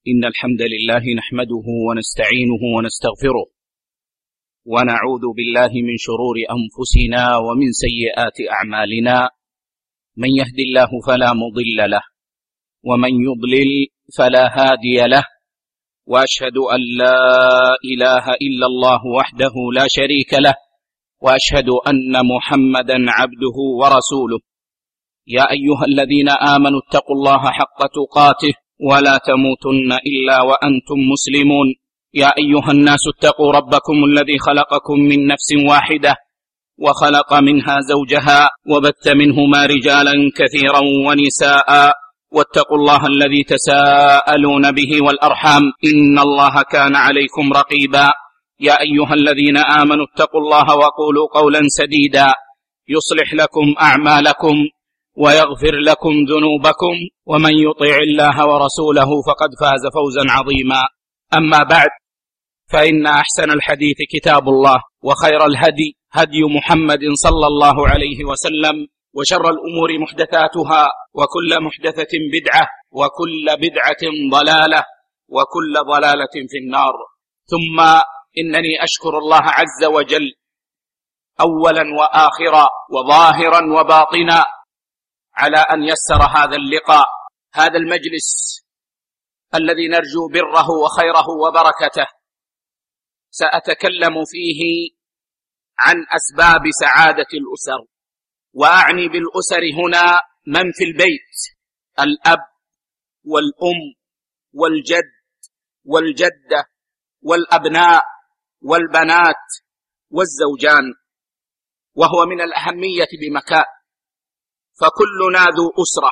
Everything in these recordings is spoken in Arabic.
إن الحمد لله نحمده ونستعينه ونستغفره ونعوذ بالله من شرور أنفسنا ومن سيئات أعمالنا. من يهد الله فلا مضل له ومن يضلل فلا هادي له، وأشهد أن لا إله إلا الله وحده لا شريك له، وأشهد أن محمدا عبده ورسوله. يا أيها الذين آمنوا اتقوا الله حق تقاته ولا تموتن إلا وأنتم مسلمون. يا أيها الناس اتقوا ربكم الذي خلقكم من نفس واحدة وخلق منها زوجها وبث منهما رجالا كثيرا ونساء، واتقوا الله الذي تساءلون به والأرحام إن الله كان عليكم رقيبا. يا أيها الذين آمنوا اتقوا الله وقولوا قولا سديدا يصلح لكم أعمالكم ويغفر لكم ذنوبكم، ومن يطع الله ورسوله فقد فاز فوزا عظيما. أما بعد، فإن أحسن الحديث كتاب الله، وخير الهدي هدي محمد صلى الله عليه وسلم، وشر الأمور محدثاتها، وكل محدثة بدعة، وكل بدعة ضلالة، وكل ضلالة في النار. ثم إنني أشكر الله عز وجل أولا وآخرا وظاهرا وباطنا على أن يسر هذا اللقاء، هذا المجلس الذي نرجو بره وخيره وبركته. سأتكلم فيه عن أسباب سعادة الأسر، وأعني بالأسر هنا من في البيت: الأب والأم والجد والجدة والأبناء والبنات والزوجان، وهو من الأهمية بمكان، فكلنا ذو أسرة،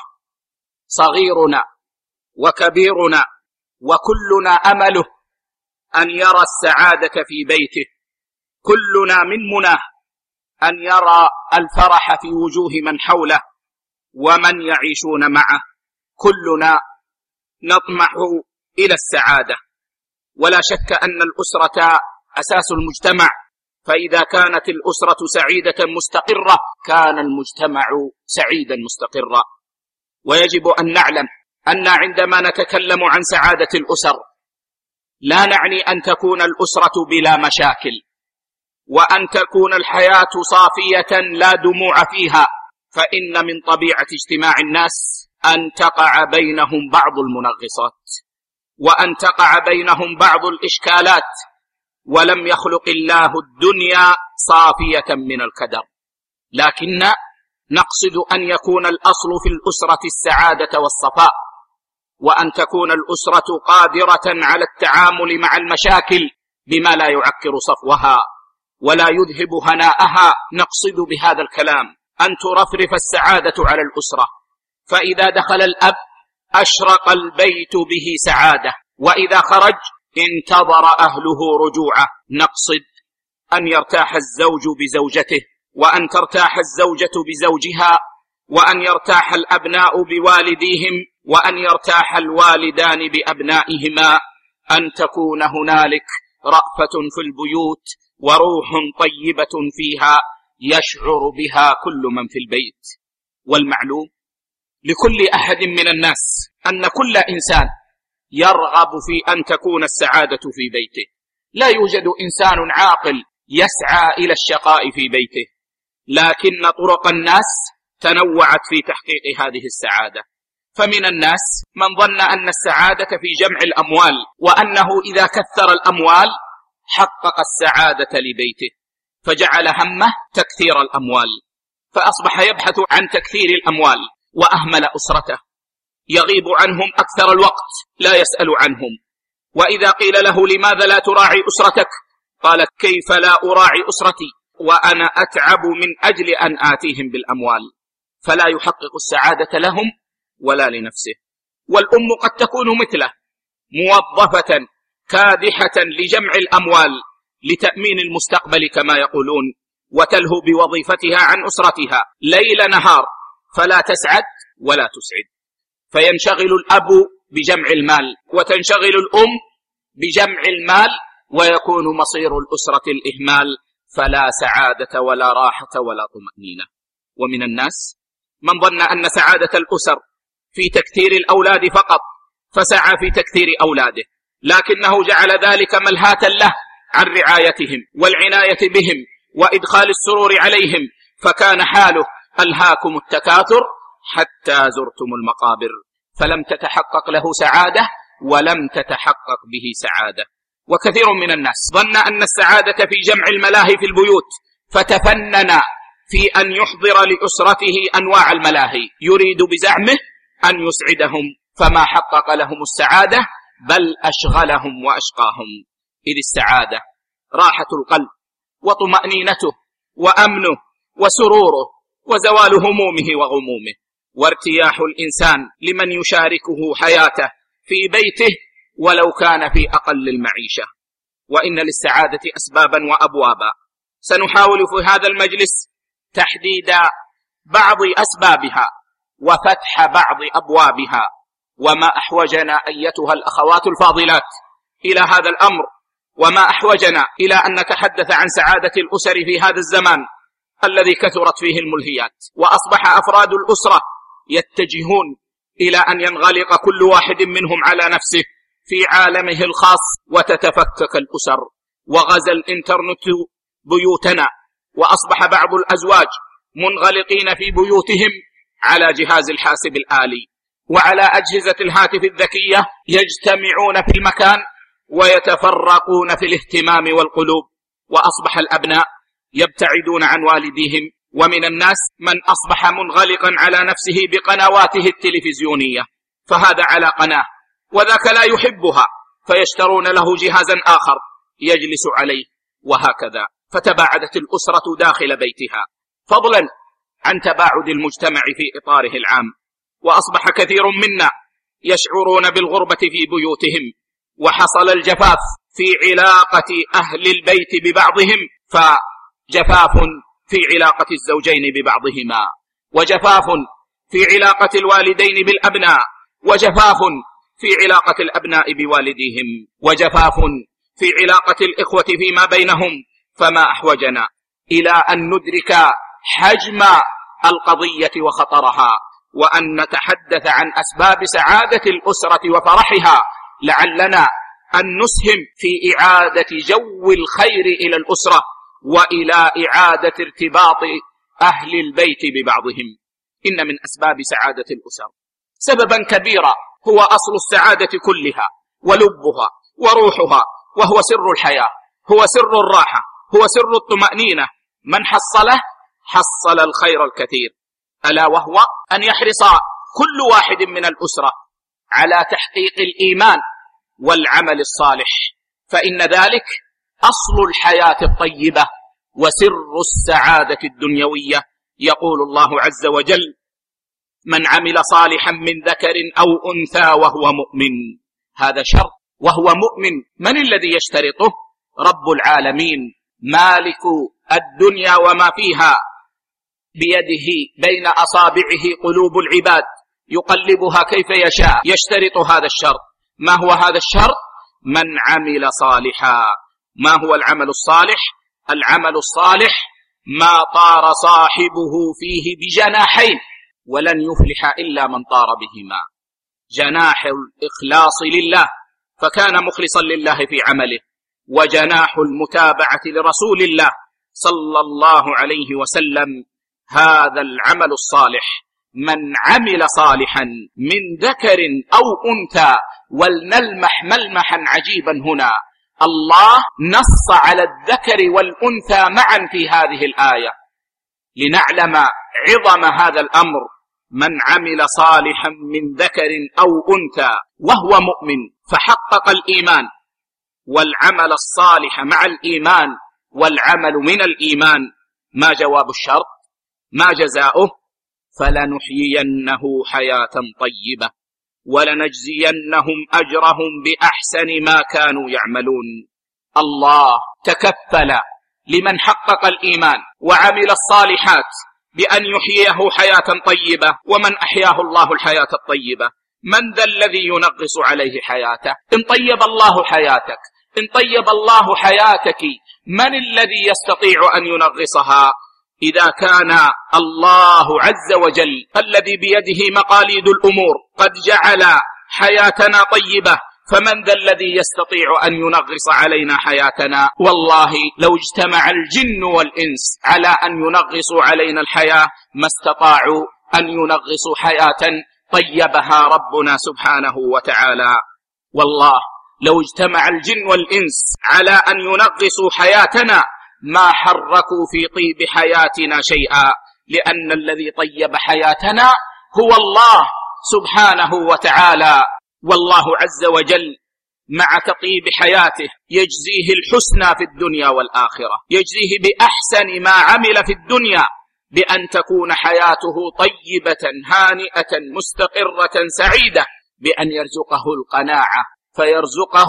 صغيرنا وكبيرنا، وكلنا أمله أن يرى السعادة في بيته. كلنا من مناه أن يرى الفرح في وجوه من حوله ومن يعيشون معه. كلنا نطمح إلى السعادة، ولا شك أن الأسرة أساس المجتمع، فإذا كانت الأسرة سعيدة مستقرة كان المجتمع سعيدا مستقرا. ويجب أن نعلم أن عندما نتكلم عن سعادة الأسر لا نعني أن تكون الأسرة بلا مشاكل، وأن تكون الحياة صافية لا دموع فيها، فإن من طبيعة اجتماع الناس أن تقع بينهم بعض المنغصات، وأن تقع بينهم بعض الإشكالات، ولم يخلق الله الدنيا صافية من الكدر، لكن نقصد أن يكون الأصل في الأسرة السعادة والصفاء، وأن تكون الأسرة قادرة على التعامل مع المشاكل بما لا يعكر صفوها ولا يذهب هناءها. نقصد بهذا الكلام أن ترفرف السعادة على الأسرة، فإذا دخل الأب أشرق البيت به سعادة، وإذا خرج انتظر أهله رجوعه. نقصد أن يرتاح الزوج بزوجته، وأن ترتاح الزوجة بزوجها، وأن يرتاح الأبناء بوالديهم، وأن يرتاح الوالدان بأبنائهما، أن تكون هنالك رأفة في البيوت وروح طيبة فيها يشعر بها كل من في البيت. والمعلوم لكل أحد من الناس أن كل إنسان يرغب في أن تكون السعادة في بيته. لا يوجد إنسان عاقل يسعى إلى الشقاء في بيته، لكن طرق الناس تنوعت في تحقيق هذه السعادة. فمن الناس من ظن أن السعادة في جمع الأموال، وأنه إذا كثر الأموال حقق السعادة لبيته، فجعل همه تكثير الأموال، فأصبح يبحث عن تكثير الأموال وأهمل أسرته، يغيب عنهم أكثر الوقت، لا يسأل عنهم. وإذا قيل له: لماذا لا تراعي أسرتك؟ قال: كيف لا أراعي أسرتي وأنا أتعب من أجل أن آتيهم بالأموال؟ فلا يحقق السعادة لهم ولا لنفسه. والأم قد تكون مثله، موظفة كادحة لجمع الأموال لتأمين المستقبل كما يقولون، وتلهو بوظيفتها عن أسرتها ليل نهار، فلا تسعد ولا تسعد. فينشغل الأب بجمع المال، وتنشغل الأم بجمع المال، ويكون مصير الأسرة الإهمال، فلا سعادة ولا راحة ولا طمأنينة. ومن الناس من ظن أن سعادة الأسر في تكثير الأولاد فقط، فسعى في تكثير أولاده، لكنه جعل ذلك ملهاة له عن رعايتهم والعناية بهم وإدخال السرور عليهم، فكان حاله: ألهاكم التكاثر حتى زرتم المقابر، فلم تتحقق له سعادة ولم تتحقق به سعادة. وكثير من الناس ظن أن السعادة في جمع الملاهي في البيوت، فتفنن في أن يحضر لأسرته أنواع الملاهي، يريد بزعمه أن يسعدهم، فما حقق لهم السعادة بل أشغلهم وأشقاهم. إذ السعادة راحة القلب وطمأنينته وأمنه وسروره وزوال همومه وغمومه، وارتياح الإنسان لمن يشاركه حياته في بيته ولو كان في أقل المعيشة. وإن للسعادة أسبابا وأبوابا، سنحاول في هذا المجلس تحديد بعض أسبابها وفتح بعض أبوابها. وما أحوجنا أيتها الأخوات الفاضلات إلى هذا الأمر، وما أحوجنا إلى أن نتحدث عن سعادة الأسر في هذا الزمان الذي كثرت فيه الملهيات، وأصبح أفراد الأسرة يتجهون إلى أن ينغلق كل واحد منهم على نفسه في عالمه الخاص، وتتفكك الأسر، وغزا الإنترنت بيوتنا، وأصبح بعض الأزواج منغلقين في بيوتهم على جهاز الحاسب الآلي وعلى أجهزة الهاتف الذكية، يجتمعون في المكان ويتفرقون في الاهتمام والقلوب، وأصبح الأبناء يبتعدون عن والديهم. ومن الناس من أصبح منغلقا على نفسه بقنواته التلفزيونية، فهذا على قناة وذاك لا يحبها، فيشترون له جهازا آخر يجلس عليه، وهكذا فتباعدت الأسرة داخل بيتها، فضلا عن تباعد المجتمع في إطاره العام. وأصبح كثير منا يشعرون بالغربة في بيوتهم، وحصل الجفاف في علاقة أهل البيت ببعضهم، فجفاف في علاقة الزوجين ببعضهما، وجفاف في علاقة الوالدين بالأبناء، وجفاف في علاقة الأبناء بوالديهم، وجفاف في علاقة الإخوة فيما بينهم. فما أحوجنا إلى أن ندرك حجم القضية وخطرها، وأن نتحدث عن أسباب سعادة الأسرة وفرحها، لعلنا أن نسهم في إعادة جو الخير إلى الأسرة وإلى إعادة ارتباط أهل البيت ببعضهم. إن من أسباب سعادة الأسر سببا كبيرا هو أصل السعادة كلها ولبها وروحها، وهو سر الحياة، هو سر الراحة، هو سر الطمأنينة. من حصله حصل الخير الكثير، ألا وهو أن يحرص كل واحد من الأسرة على تحقيق الإيمان والعمل الصالح، فإن ذلك أصل الحياة الطيبة وسر السعادة الدنيوية. يقول الله عز وجل: من عمل صالحا من ذكر أو أنثى وهو مؤمن. هذا شرط، وهو مؤمن. من الذي يشترطه؟ رب العالمين مالك الدنيا وما فيها، بيده بين أصابعه قلوب العباد يقلبها كيف يشاء، يشترط هذا الشرط. ما هو هذا الشرط؟ من عمل صالحا. ما هو العمل الصالح؟ العمل الصالح ما طار صاحبه فيه بجناحين، ولن يفلح إلا من طار بهما: جناح الإخلاص لله فكان مخلصا لله في عمله، وجناح المتابعة لرسول الله صلى الله عليه وسلم. هذا العمل الصالح، من عمل صالحا من ذكر أو أنثى. ولنلمح ملمحا عجيبا هنا، الله نص على الذكر والأنثى معا في هذه الآية لنعلم عظم هذا الأمر. من عمل صالحا من ذكر أو أنثى وهو مؤمن، فحقق الإيمان، والعمل الصالح مع الإيمان والعمل من الإيمان. ما جواب الشرط؟ ما جزاؤه؟ فلنحيينه حياة طيبة ولنجزينهم أجرهم بأحسن ما كانوا يعملون. الله تكفل لمن حقق الإيمان وعمل الصالحات بأن يحييه حياة طيبة. ومن أحياه الله الحياة الطيبة؟ من ذا الذي ينغص عليه حياته؟ إن طيب الله حياتك، إن طيب الله حياتك، من الذي يستطيع أن ينغصها؟ إذا كان الله عز وجل الذي بيده مقاليد الأمور قد جعل حياتنا طيبة، فمن ذا الذي يستطيع أن ينغص علينا حياتنا؟ والله لو اجتمع الجن والإنس على أن ينغصوا علينا الحياة ما استطاعوا أن ينغصوا حياة طيبها ربنا سبحانه وتعالى. والله لو اجتمع الجن والإنس على أن ينغصوا حياتنا ما حركوا في طيب حياتنا شيئا، لأن الذي طيب حياتنا هو الله سبحانه وتعالى. والله عز وجل مع تطيب حياته يجزيه الحسنى في الدنيا والآخرة، يجزيه بأحسن ما عمل في الدنيا، بأن تكون حياته طيبة هانئة مستقرة سعيدة، بأن يرزقه القناعة، فيرزقه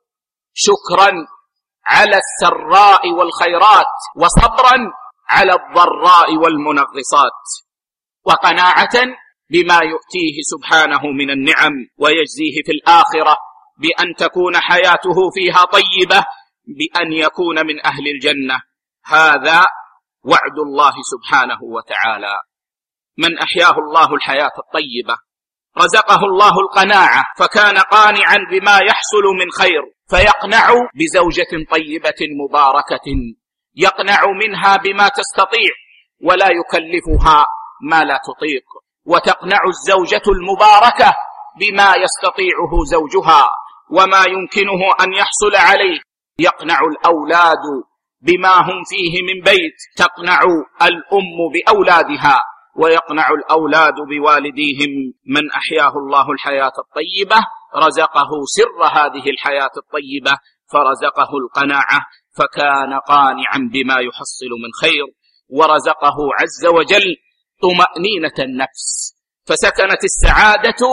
شكرا على السراء والخيرات، وصبرا على الضراء والمنغصات، وقناعة بما يؤتيه سبحانه من النعم، ويجزيه في الآخرة بأن تكون حياته فيها طيبة، بأن يكون من أهل الجنة. هذا وعد الله سبحانه وتعالى. من أحياه الله الحياة الطيبة رزقه الله القناعة، فكان قانعا بما يحصل من خير، فيقنع بزوجة طيبة مباركة يقنع منها بما تستطيع ولا يكلفها ما لا تطيق، وتقنع الزوجة المباركة بما يستطيعه زوجها وما يمكنه أن يحصل عليه. يقنع الأولاد بما هم فيه من بيت، تقنع الأم بأولادها، ويقنع الأولاد بوالديهم. من أحياه الله الحياة الطيبة رزقه سر هذه الحياة الطيبة، فرزقه القناعة، فكان قانعا بما يحصل من خير، ورزقه عز وجل طمأنينة النفس، فسكنت السعادة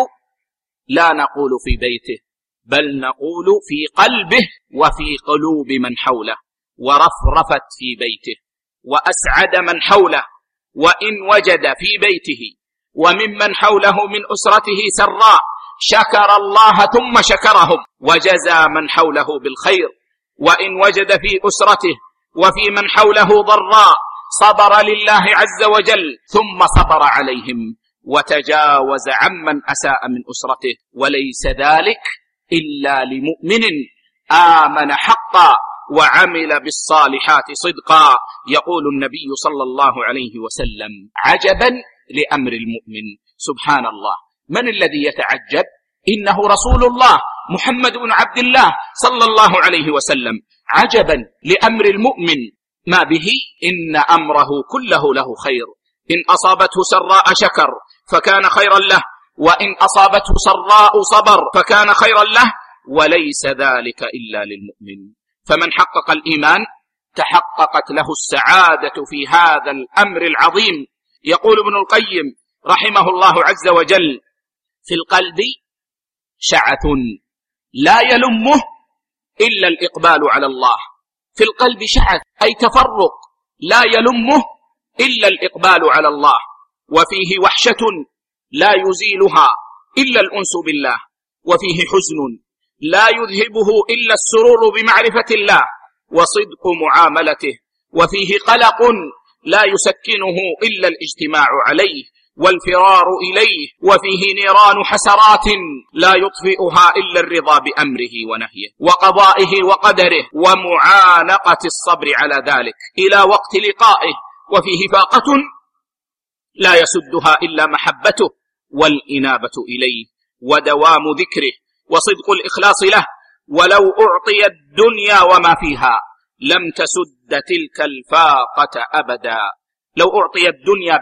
لا نقول في بيته، بل نقول في قلبه وفي قلوب من حوله، ورفرفت في بيته وأسعد من حوله. وإن وجد في بيته وممن حوله من أسرته سراء شكر الله ثم شكرهم، وجزى من حوله بالخير. وإن وجد في أسرته وفي من حوله ضراء صبر لله عز وجل ثم صبر عليهم، وتجاوز عمن أساء من أسرته. وليس ذلك إلا لمؤمن آمن حقا وعمل بالصالحات صدقا. يقول النبي صلى الله عليه وسلم: عجبا لأمر المؤمن. سبحان الله، من الذي يتعجب؟ إنه رسول الله محمد بن عبد الله صلى الله عليه وسلم. عجبا لأمر المؤمن، ما به إن أمره كله له خير، إن أصابته سراء شكر فكان خيرا له، وإن أصابته سراء صبر فكان خيرا له، وليس ذلك إلا للمؤمن. فمن حقق الإيمان تحققت له السعادة في هذا الأمر العظيم. يقول ابن القيم رحمه الله عز وجل: في القلب شعث لا يلمه إلا الإقبال على الله. في القلب شعث أي تفرق لا يلمه إلا الإقبال على الله، وفيه وحشة لا يزيلها إلا الأنس بالله، وفيه حزن لا يذهبه إلا السرور بمعرفة الله وصدق معاملته، وفيه قلق لا يسكنه إلا الاجتماع عليه والفرار إليه، وفيه نيران حسرات لا يطفئها إلا الرضا بأمره ونهيه وقضائه وقدره ومعانقة الصبر على ذلك إلى وقت لقائه، وفيه فاقة لا يسدها إلا محبته والإنابة إليه ودوام ذكره وصدق الإخلاص له. ولو أعطي الدنيا وما فيها لم تسد تلك الفاقة أبدا. لو أعطي الدنيا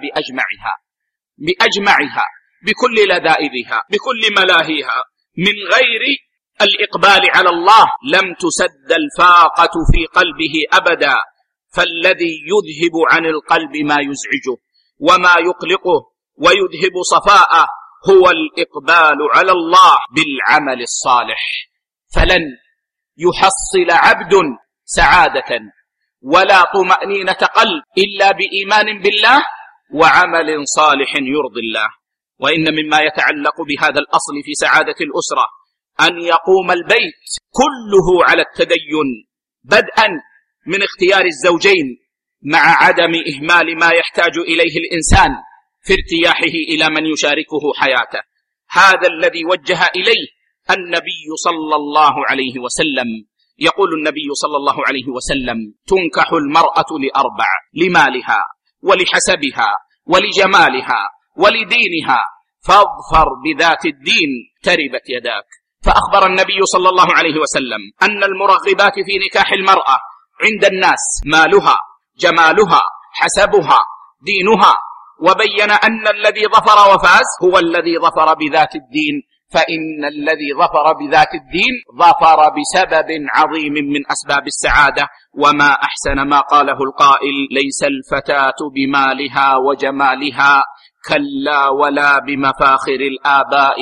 بأجمعها بكل لذائذها بكل ملاهيها من غير الإقبال على الله لم تسد الفاقة في قلبه أبدا. فالذي يذهب عن القلب ما يزعجه وما يقلقه ويذهب صفاءه هو الإقبال على الله بالعمل الصالح. فلن يحصل عبد سعادة ولا طمأنينة قلب إلا بإيمان بالله وعمل صالح يرضي الله. وإن مما يتعلق بهذا الأصل في سعادة الأسرة أن يقوم البيت كله على التدين، بدءا من اختيار الزوجين مع عدم إهمال ما يحتاج إليه الإنسان في ارتياحه إلى من يشاركه حياته. هذا الذي وجه إليه النبي صلى الله عليه وسلم. يقول النبي صلى الله عليه وسلم: تنكح المرأة لأربع: لمالها ولحسبها ولجمالها ولدينها، فاظفر بذات الدين تربت يداك. فأخبر النبي صلى الله عليه وسلم أن المرغبات في نكاح المرأة عند الناس مالها، جمالها، حسبها، دينها، وبين أن الذي ظفر وفاز هو الذي ظفر بذات الدين، فإن الذي ظفر بذات الدين ظفر بسبب عظيم من أسباب السعادة. وما أحسن ما قاله القائل: ليس الفتاة بمالها وجمالها، كلا ولا بمفاخر الآباء،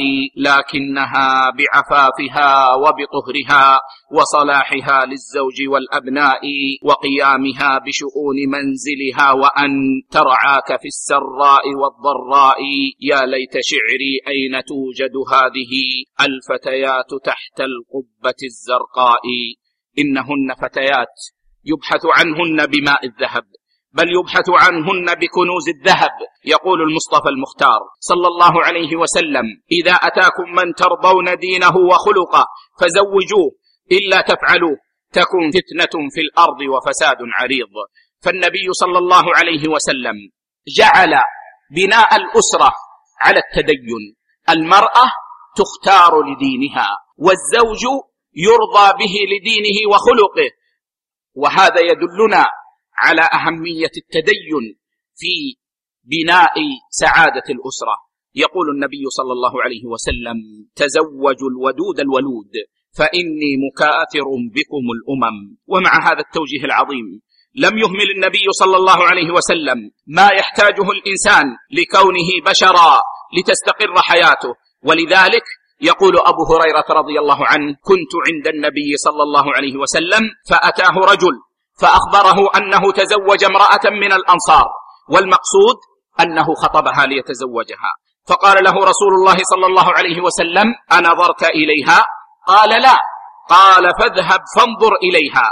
لكنها بعفافها وبطهرها وصلاحها للزوج والأبناء وقيامها بشؤون منزلها، وأن ترعاك في السراء والضراء. يا ليت شعري أين توجد هذه الفتيات تحت القبة الزرقاء. إنهن فتيات يبحث عنهن بماء الذهب، بل يبحث عنهن بكنوز الذهب. يقول المصطفى المختار صلى الله عليه وسلم: إذا أتاكم من ترضون دينه وخلقه فزوجوه، إلا تفعلوا تكن فتنة في الأرض وفساد عريض. فالنبي صلى الله عليه وسلم جعل بناء الأسرة على التدين. المرأة تختار لدينها، والزوج يرضى به لدينه وخلقه. وهذا يدلنا على أهمية التدين في بناء سعادة الأسرة. يقول النبي صلى الله عليه وسلم: تزوجوا الودود الولود فإني مكاثر بكم الأمم. ومع هذا التوجيه العظيم لم يهمل النبي صلى الله عليه وسلم ما يحتاجه الإنسان لكونه بشرا لتستقر حياته. ولذلك يقول أبو هريرة رضي الله عنه: كنت عند النبي صلى الله عليه وسلم فأتاه رجل فأخبره أنه تزوج امرأة من الأنصار، والمقصود أنه خطبها ليتزوجها. فقال له رسول الله صلى الله عليه وسلم: أنظرت إليها؟ قال: لا. قال: فاذهب فانظر إليها.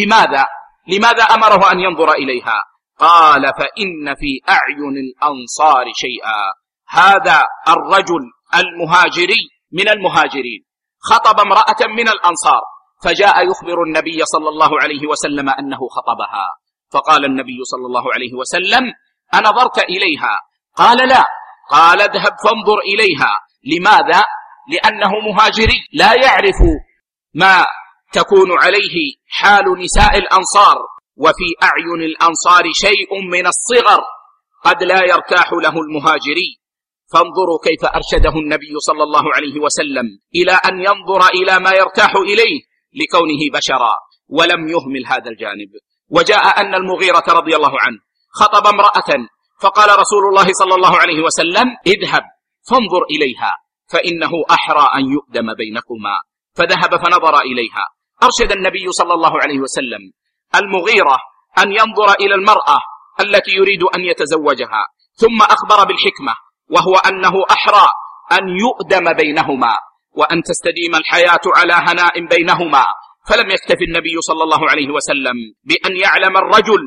لماذا أمره أن ينظر إليها؟ قال: فإن في أعين الأنصار شيئا. هذا الرجل المهاجري من المهاجرين خطب امرأة من الأنصار، فجاء يخبر النبي صلى الله عليه وسلم أنه خطبها. فقال النبي صلى الله عليه وسلم: أنظرت إليها؟ قال: لا. قال: اذهب فانظر إليها. لماذا؟ لأنه مهاجري لا يعرف ما تكون عليه حال نساء الأنصار، وفي أعين الأنصار شيء من الصغر قد لا يرتاح له المهاجري. فانظروا كيف أرشده النبي صلى الله عليه وسلم إلى أن ينظر إلى ما يرتاح إليه لكونه بشرا، ولم يهمل هذا الجانب. وجاء أن المغيرة رضي الله عنه خطب امرأة، فقال رسول الله صلى الله عليه وسلم: اذهب فانظر إليها فإنه أحرى أن يؤدم بينكما. فذهب فنظر إليها. أرشد النبي صلى الله عليه وسلم المغيرة أن ينظر إلى المرأة التي يريد أن يتزوجها، ثم أخبر بالحكمة، وهو أنه أحرى أن يؤدم بينهما وأن تستديم الحياة على هناء بينهما. فلم يكتف النبي صلى الله عليه وسلم بأن يعلم الرجل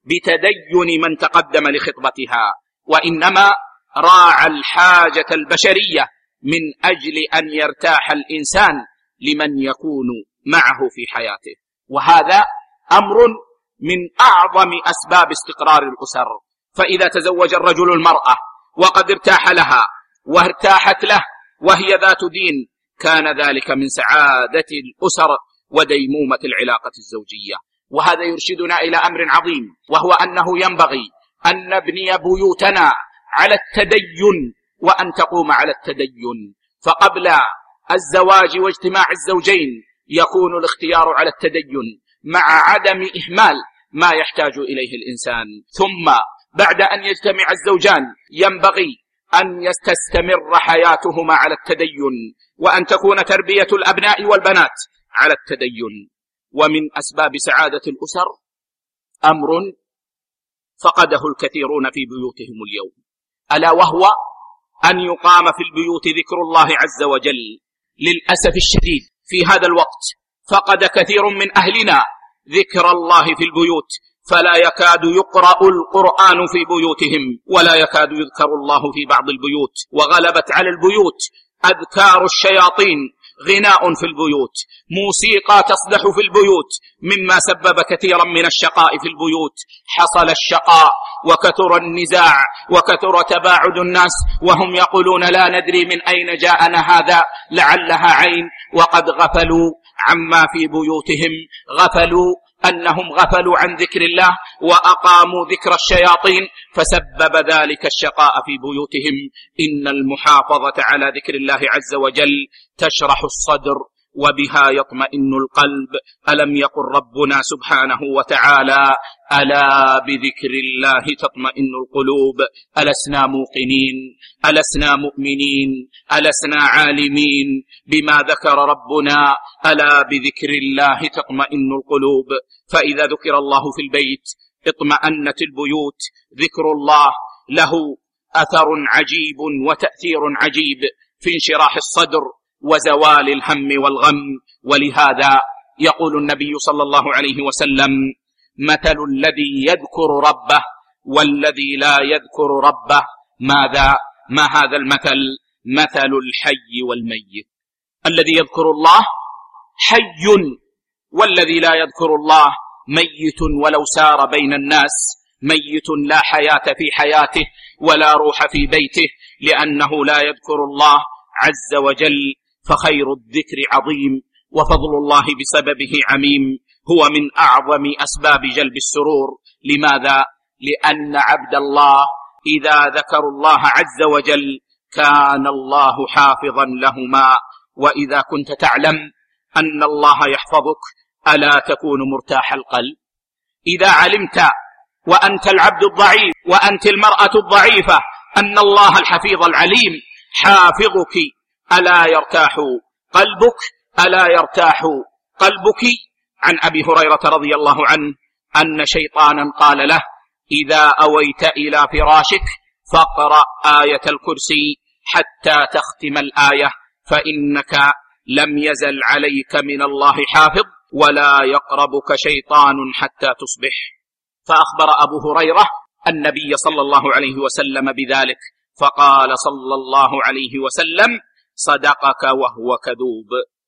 بتدين من تقدم لخطبتها، وإنما راعى الحاجة البشرية من أجل أن يرتاح الإنسان لمن يكون معه في حياته. وهذا أمر من أعظم أسباب استقرار الأسر. فإذا تزوج الرجل المرأة وقد ارتاح لها وارتاحت له وهي ذات دين، كان ذلك من سعادة الأسر وديمومة العلاقة الزوجية. وهذا يرشدنا إلى أمر عظيم، وهو أنه ينبغي أن نبني بيوتنا على التدين وأن تقوم على التدين. فقبل الزواج واجتماع الزوجين يكون الاختيار على التدين مع عدم إهمال ما يحتاج إليه الإنسان. ثم بعد أن يجتمع الزوجان ينبغي أن تستمر حياتهما على التدين، وأن تكون تربية الأبناء والبنات على التدين. ومن أسباب سعادة الأسر أمر فقده الكثيرون في بيوتهم اليوم، ألا وهو أن يقام في البيوت ذكر الله عز وجل. للأسف الشديد في هذا الوقت فقد كثير من أهلنا ذكر الله في البيوت، فلا يكاد يقرأ القرآن في بيوتهم، ولا يكاد يذكر الله في بعض البيوت. وغلبت على البيوت أذكار الشياطين، غناء في البيوت، موسيقى تصدح في البيوت، مما سبب كثيرا من الشقاء في البيوت. حصل الشقاء وكثر النزاع وكثر تباعد الناس، وهم يقولون لا ندري من أين جاءنا هذا، لعلها عين، وقد غفلوا عما في بيوتهم، أنهم غفلوا عن ذكر الله وأقاموا ذكر الشياطين، فسبب ذلك الشقاء في بيوتهم. إن المحافظة على ذكر الله عز وجل تشرح الصدر وبها يطمئن القلب. ألم يقل ربنا سبحانه وتعالى: ألا بذكر الله تطمئن القلوب. ألسنا موقنين؟ ألسنا مؤمنين؟ ألسنا عالمين بما ذكر ربنا؟ ألا بذكر الله تطمئن القلوب. فإذا ذكر الله في البيت اطمأنت البيوت. ذكر الله له أثر عجيب وتأثير عجيب في انشراح الصدر وزوال الهم والغم. ولهذا يقول النبي صلى الله عليه وسلم: مثل الذي يذكر ربه والذي لا يذكر ربه ما هذا المثل؟ مثل الحي والميت. الذي يذكر الله حي، والذي لا يذكر الله ميت ولو سار بين الناس. ميت لا حياة في حياته ولا روح في بيته، لأنه لا يذكر الله عز وجل. فخير الذكر عظيم، وفضل الله بسببه عميم، هو من أعظم أسباب جلب السرور. لماذا؟ لأن عبد الله إذا ذكروا الله عز وجل كان الله حافظا لهما. وإذا كنت تعلم أن الله يحفظك ألا تكون مرتاح القلب؟ إذا علمت وأنت العبد الضعيف وأنت المرأة الضعيفة أن الله الحفيظ العليم حافظك، ألا يرتاح قلبك؟ ألا يرتاح قلبك؟ عن أبي هريرة رضي الله عنه أن شيطانا قال له: إذا أويت إلى فراشك فاقرأ آية الكرسي حتى تختم الآية، فإنك لم يزل عليك من الله حافظ ولا يقربك شيطان حتى تصبح. فأخبر أبو هريرة النبي صلى الله عليه وسلم بذلك، فقال صلى الله عليه وسلم: صدقك وهو كذوب.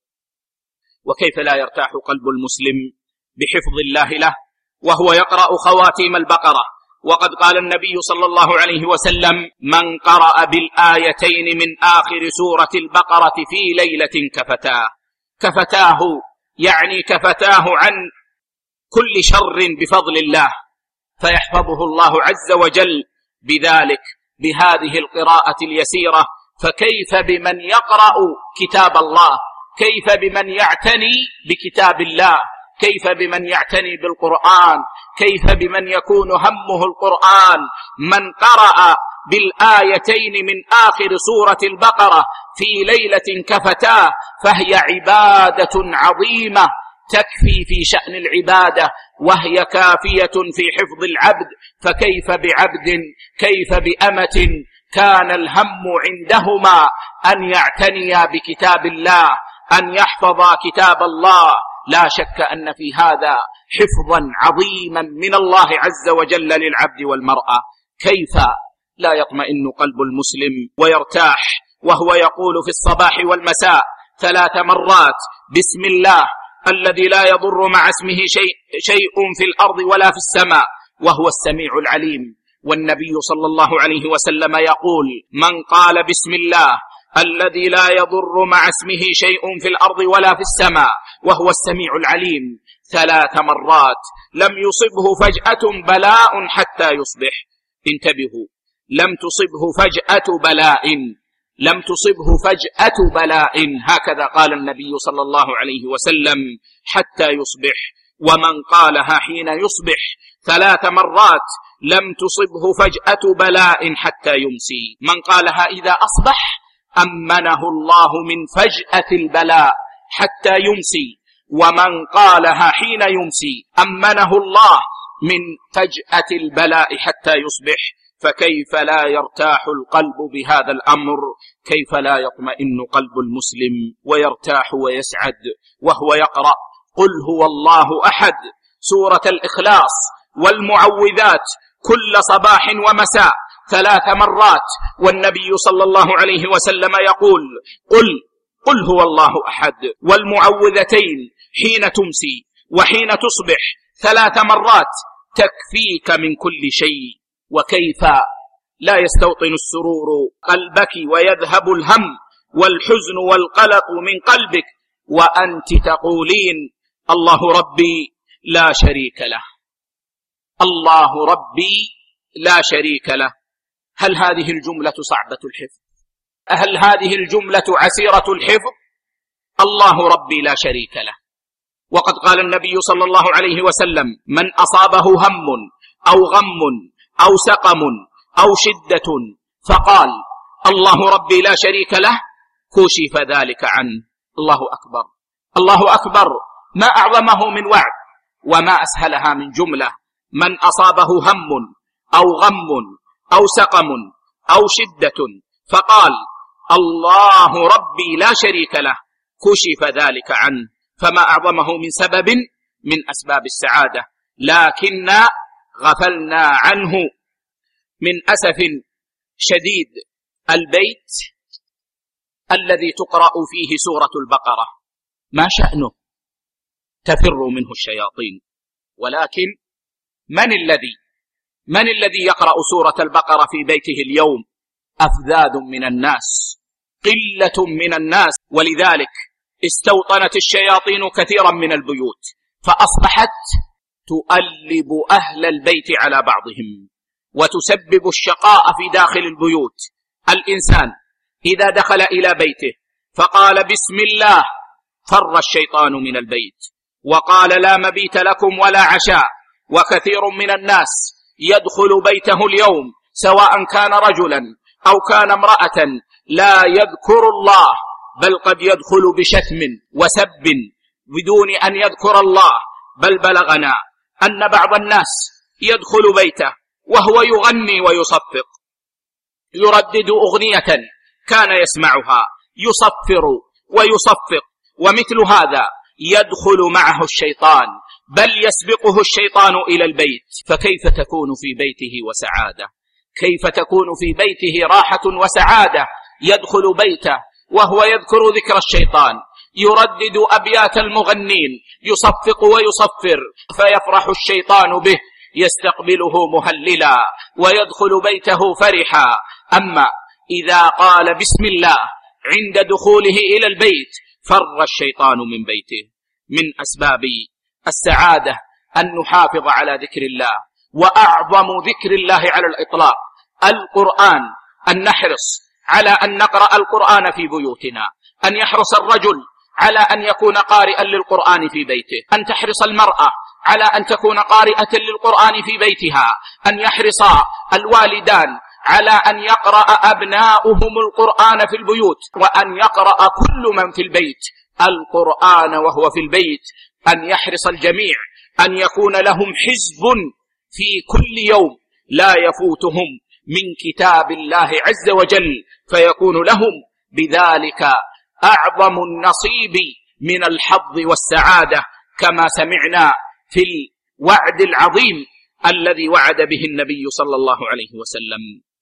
وكيف لا يرتاح قلب المسلم بحفظ الله له وهو يقرأ خواتيم البقرة؟ وقد قال النبي صلى الله عليه وسلم: من قرأ بالآيتين من آخر سورة البقرة في ليلة كفتاه يعني كفتاه عن كل شر بفضل الله، فيحفظه الله عز وجل بذلك، بهذه القراءة اليسيرة. فكيف بمن يقرأ كتاب الله؟ كيف بمن يعتني بكتاب الله؟ كيف بمن يعتني بالقرآن؟ كيف بمن يكون همه القرآن؟ من قرأ بالآيتين من آخر سورة البقرة في ليلة كفتاه، فهي عبادة عظيمة تكفي في شأن العبادة، وهي كافية في حفظ العبد. فكيف بعبد، كيف بأمة كان الهم عندهما أن يعتنيا بكتاب الله، أن يحفظا كتاب الله؟ لا شك أن في هذا حفظا عظيما من الله عز وجل للعبد والمرأة. كيف لا يطمئن قلب المسلم ويرتاح وهو يقول في الصباح والمساء 3 مرات: بسم الله الذي لا يضر مع اسمه شيء في الأرض ولا في السماء وهو السميع العليم. والنبي صلى الله عليه وسلم يقول: من قال بسم الله الذي لا يضر مع اسمه شيء في الأرض ولا في السماء وهو السميع العليم 3 مرات لم يصبه فجأة بلاء حتى يصبح. انتبهوا، لم تصبه فجأة بلاء، هكذا قال النبي صلى الله عليه وسلم، حتى يصبح. ومن قالها حين يصبح 3 مرات لم تصبه فجأة بلاء حتى يمسي. من قالها إذا أصبح أمنه الله من فجأة البلاء حتى يمسي، ومن قالها حين يمسي أمنه الله من فجأة البلاء حتى يصبح. فكيف لا يرتاح القلب بهذا الأمر؟ كيف لا يطمئن قلب المسلم ويرتاح ويسعد وهو يقرأ قل هو الله أحد، سورة الإخلاص والمعوذات كل صباح ومساء، 3 مرات، والنبي صلى الله عليه وسلم يقول: قل هو الله أحد، والمعوذتين حين تمسي وحين تصبح 3 مرات تكفيك من كل شيء. وكيف لا يستوطن السرور قلبك ويذهب الهم والحزن والقلق من قلبك وأنت تقولين: الله ربي لا شريك له، الله ربي لا شريك له. هل هذه الجملة صعبة الحفظ؟ هل هذه الجملة عسيرة الحفظ؟ الله ربي لا شريك له. وقد قال النبي صلى الله عليه وسلم: من أصابه هم أو غم أو سقم أو شدة فقال: الله ربي لا شريك له، كشف ذلك عنه. الله أكبر، الله أكبر، ما أعظمه من وعد وما أسهلها من جملة. من أصابه هم أو غم أو سقم أو شدة فقال: الله ربي لا شريك له، كشف ذلك عنه. فما أعظمه من سبب من أسباب السعادة، لكن غفلنا عنه من أسف شديد. البيت الذي تقرأ فيه سورة البقرة ما شأنه؟ تفر منه الشياطين. ولكن من الذي يقرأ سورة البقرة في بيته اليوم؟ أفذاذ من الناس، قلة من الناس. ولذلك استوطنت الشياطين كثيرا من البيوت، فأصبحت تؤلب أهل البيت على بعضهم وتسبب الشقاء في داخل البيوت. الإنسان إذا دخل إلى بيته فقال بسم الله فر الشيطان من البيت وقال لا مبيت لكم ولا عشاء. وكثير من الناس يدخل بيته اليوم سواء كان رجلا أو كان امرأة لا يذكر الله، بل قد يدخل بشتم وسب بدون أن يذكر الله. بل بلغنا أن بعض الناس يدخل بيته وهو يغني ويصفق، يردد أغنية كان يسمعها، يصفر ويصفق، ومثل هذا يدخل معه الشيطان، بل يسبقه الشيطان إلى البيت. فكيف تكون في بيته وسعادة؟ كيف تكون في بيته راحة وسعادة؟ يدخل بيته وهو يذكر ذكر الشيطان، يردد أبيات المغنين، يصفق ويصفر، فيفرح الشيطان به، يستقبله مهللا ويدخل بيته فرحا. أما إذا قال بسم الله عند دخوله إلى البيت فر الشيطان من بيته. من أسباب السعادة أن نحافظ على ذكر الله، وأعظم ذكر الله على الإطلاق القرآن. أن نحرص على أن نقرأ القرآن في بيوتنا، أن يحرص الرجل على أن يكون قارئا للقرآن في بيته، أن تحرص المرأة على أن تكون قارئة للقرآن في بيتها، أن يحرص الوالدان على أن يقرأ أبناؤهم القرآن في البيوت، وأن يقرأ كل من في البيت القرآن وهو في البيت. أن يحرص الجميع أن يكون لهم حزب في كل يوم لا يفوتهم من كتاب الله عز وجل، فيكون لهم بذلك أعظم النصيب من الحظ والسعادة، كما سمعنا في الوعد العظيم الذي وعد به النبي صلى الله عليه وسلم.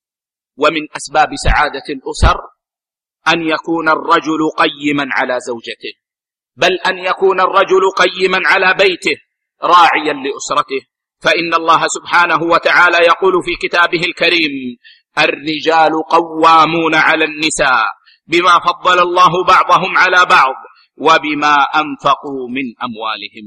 ومن أسباب سعادة الأسر أن يكون الرجل قيما على زوجته، بل أن يكون الرجل قيما على بيته راعيا لأسرته. فإن الله سبحانه وتعالى يقول في كتابه الكريم: الرجال قوامون على النساء بما فضل الله بعضهم على بعض وبما أنفقوا من أموالهم.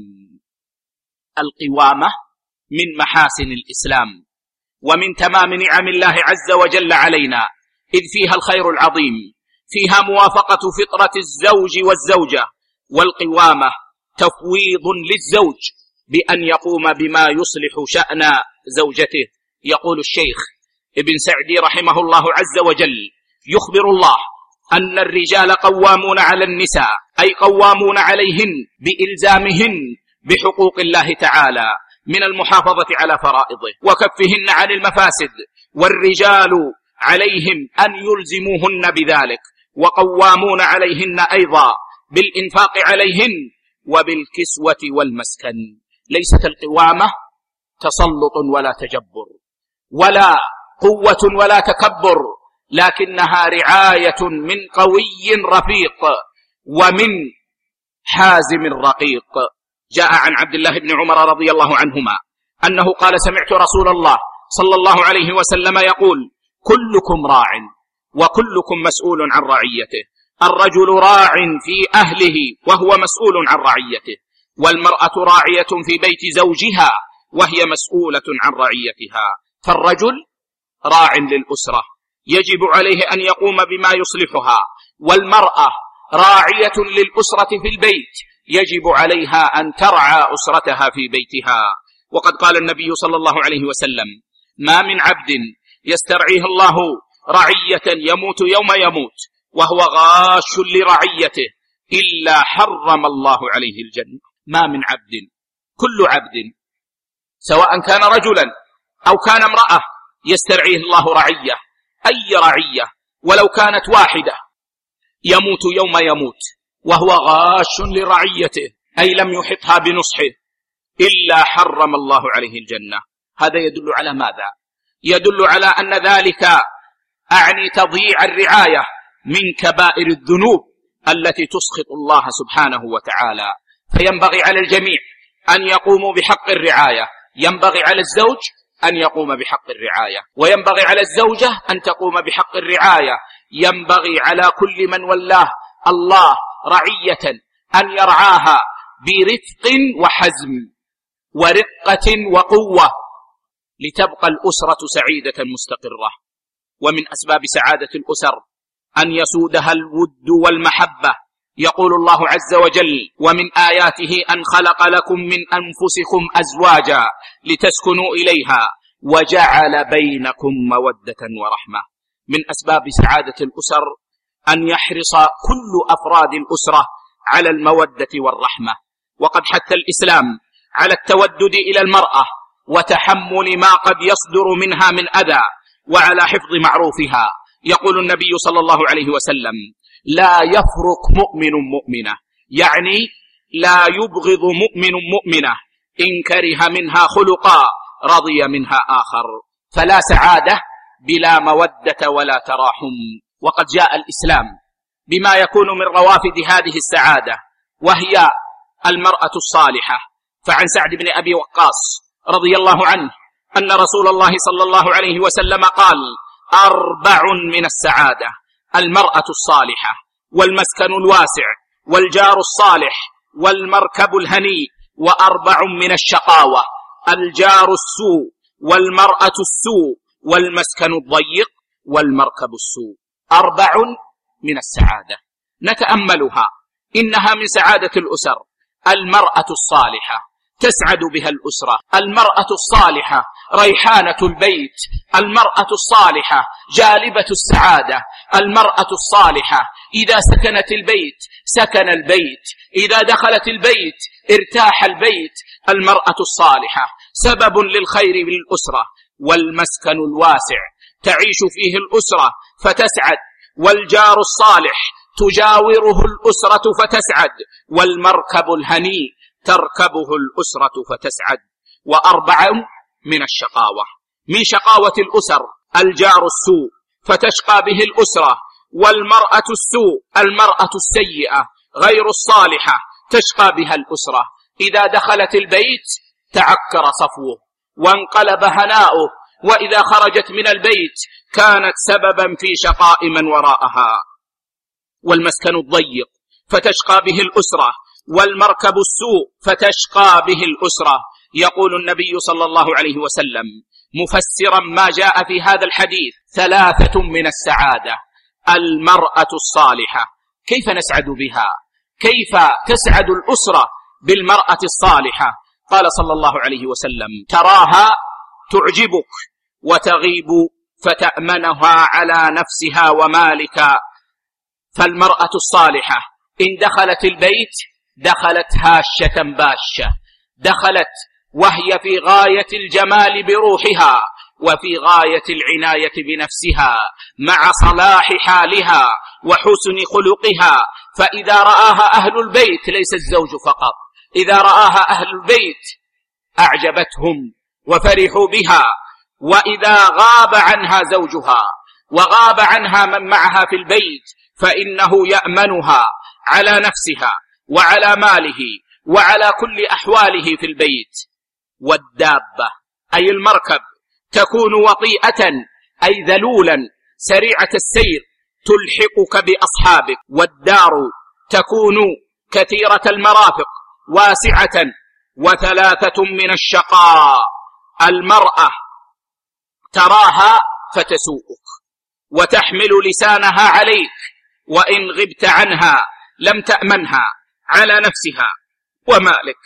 القوامة من محاسن الإسلام ومن تمام نعم الله عز وجل علينا، إذ فيها الخير العظيم، فيها موافقة فطرة الزوج والزوجة. والقوامة تفويض للزوج بأن يقوم بما يصلح شأن زوجته. يقول الشيخ ابن سعدي رحمه الله عز وجل: يخبر الله أن الرجال قوامون على النساء، أي قوامون عليهن بإلزامهن بحقوق الله تعالى من المحافظة على فرائضه وكفهن عن المفاسد، والرجال عليهم أن يلزموهن بذلك، وقوامون عليهن أيضا بالإنفاق عليهن وبالكسوة والمسكن. ليست القوامة تسلط ولا تجبر ولا قوة ولا تكبر، لكنها رعاية من قوي رفيق ومن حازم رقيق. جاء عن عبد الله بن عمر رضي الله عنهما أنه قال: سمعت رسول الله صلى الله عليه وسلم يقول: كلكم راع وكلكم مسؤول عن رعيته. الرجل راع في أهله وهو مسؤول عن رعيته، والمرأة راعية في بيت زوجها وهي مسؤولة عن رعيتها. فالرجل راع للأسرة يجب عليه أن يقوم بما يصلحها، والمرأة راعية للأسرة في البيت يجب عليها أن ترعى أسرتها في بيتها. وقد قال النبي صلى الله عليه وسلم: ما من عبد يسترعيه الله رعية يموت يوم يموت وهو غاش لرعيته إلا حرم الله عليه الجنة. ما من عبد، كل عبد سواء كان رجلا أو كان امرأة يسترعيه الله رعية، أي رعية ولو كانت واحدة، يموت يوم يموت وهو غاش لرعيته أي لم يحطها بنصحه إلا حرم الله عليه الجنة. هذا يدل على ماذا؟ يدل على أن ذلك أعني تضييع الرعاية من كبائر الذنوب التي تسخط الله سبحانه وتعالى. فينبغي على الجميع أن يقوموا بحق الرعاية، ينبغي على الزوج أن يقوم بحق الرعاية، وينبغي على الزوجة أن تقوم بحق الرعاية، ينبغي على كل من ولاه الله رعية أن يرعاها برفق وحزم ورقة وقوة لتبقى الأسرة سعيدة مستقرة. ومن أسباب سعادة الأسر أن يسودها الود والمحبة. يقول الله عز وجل: ومن آياته أن خلق لكم من أنفسكم أزواجا لتسكنوا إليها وجعل بينكم مودة ورحمة. من أسباب سعادة الأسر أن يحرص كل أفراد الأسرة على المودة والرحمة. وقد حث الإسلام على التودد إلى المرأة وتحمل ما قد يصدر منها من أذى وعلى حفظ معروفها. يقول النبي صلى الله عليه وسلم: لا يفرق مؤمن مؤمنة، يعني لا يبغض مؤمن مؤمنة إن كره منها خلقا رضي منها آخر. فلا سعادة بلا مودة ولا تراحم. وقد جاء الإسلام بما يكون من روافد هذه السعادة، وهي المرأة الصالحة. فعن سعد بن أبي وقاص رضي الله عنه أن رسول الله صلى الله عليه وسلم قال: 4 من السعادة: المرأة الصالحة، والمسكن الواسع، والجار الصالح، والمركب الهني. 4 من الشقاوة: الجار السوء، والمرأة السوء، والمسكن الضيق، والمركب السوء. 4 من السعادة نتأملها، إنها من سعادة الأسر. المرأة الصالحة تسعد بها الأسرة، المرأة الصالحة ريحانة البيت، المرأة الصالحة جالبة السعادة، المرأة الصالحة إذا سكنت البيت سكن البيت، إذا دخلت البيت ارتاح البيت. المرأة الصالحة سبب للخير للأسرة. والمسكن الواسع تعيش فيه الأسرة فتسعد، والجار الصالح تجاوره الأسرة فتسعد، والمركب الهني تركبه الأسرة فتسعد. 4 من الشقاوة، من شقاوة الأسر الجار السوء فتشقى به الأسرة، والمرأة السوء المرأة السيئة غير الصالحة تشقى بها الأسرة. إذا دخلت البيت تعكر صفوه وانقلب هناؤه، وإذا خرجت من البيت كانت سببا في شقاء من وراءها. والمسكن الضيق فتشقى به الأسرة، والمركب السوء فتشقى به الأسرة. يقول النبي صلى الله عليه وسلم مفسرا ما جاء في هذا الحديث: 3 من السعادة: المرأة الصالحة. كيف نسعد بها؟ كيف تسعد الأسرة بالمرأة الصالحة؟ قال صلى الله عليه وسلم: تراها تعجبك وتغيب فتأمنها على نفسها ومالك. فالمرأة الصالحة إن دخلت البيت دخلت هاشة باشة، دخلت وهي في غاية الجمال بروحها وفي غاية العناية بنفسها مع صلاح حالها وحسن خلقها. فإذا رآها أهل البيت، ليس الزوج فقط، إذا رآها أهل البيت أعجبتهم وفرحوا بها وإذا غاب عنها زوجها وغاب عنها من معها في البيت فإنه يأمنها على نفسها وعلى ماله وعلى كل أحواله في البيت. والدابة أي المركب تكون وطيئة أي ذلولا سريعة السير تلحقك بأصحابك. والدار تكون كثيرة المرافق واسعة وثلاثة من الشقاء. المرأة تراها فتسوءك وتحمل لسانها عليك، وإن غبت عنها لم تأمنها على نفسها ومالك.